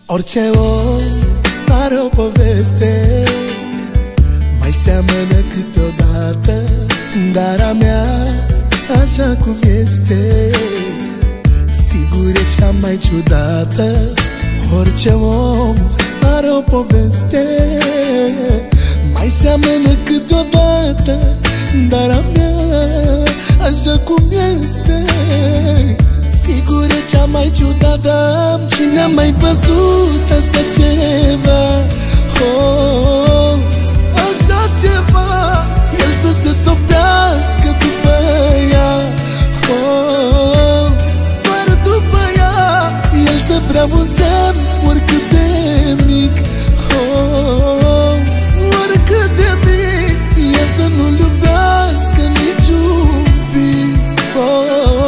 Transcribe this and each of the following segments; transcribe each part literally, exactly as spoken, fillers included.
Orice om are o poveste, mai seamănă câteodată, dar a mea, așa cum este, sigur e cea mai ciudată. Orice om are o poveste, mai seamănă câteodată, dar a mea, așa cum este, sigur e cea mai ciudată. Cine a mai văzut așa ceva? Oh, așa ceva, el să se topească după ea. Oh, doar după ea, el să vrea un semn, oricât de mic. Oh, oricât de mic, ea să nu-l iubească niciun pic. Oh,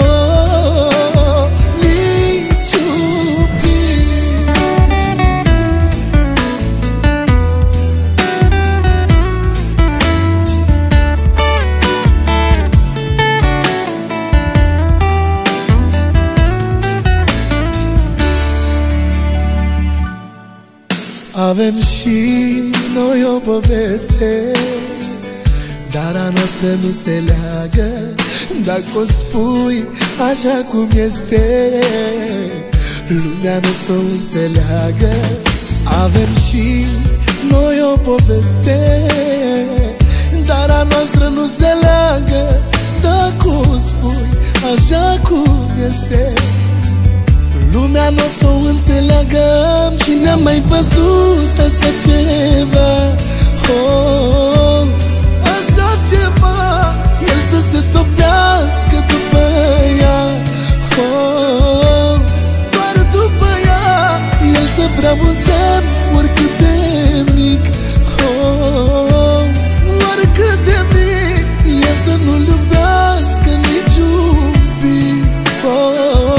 avem și noi o poveste, dar a noastră nu se leagă. Dacă o spui așa cum este, lumea nu s-o înțeleagă. Avem și noi o poveste, dar a noastră nu se leagă. Dacă o spui așa cum este, lumea n-o s-o înțeleagă. Cine a mai văzut așa ceva? Oh, așa ceva, el să se topească după ea. Oh, doar după ea, el să vrea un semn, oricât de mic. Oh, oricât de mic, ea să nu-l iubească niciun pic. Oh,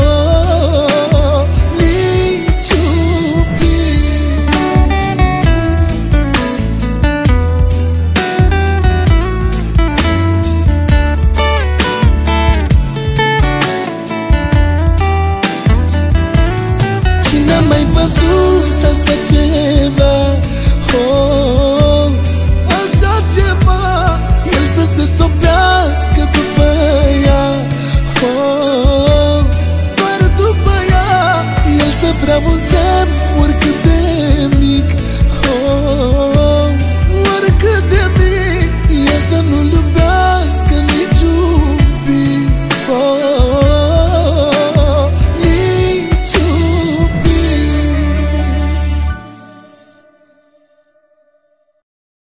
văzut așa ceva? Oh, așa ceva, el să se topească după ea. Oh, doar după ea, el să vrea un semn, oricât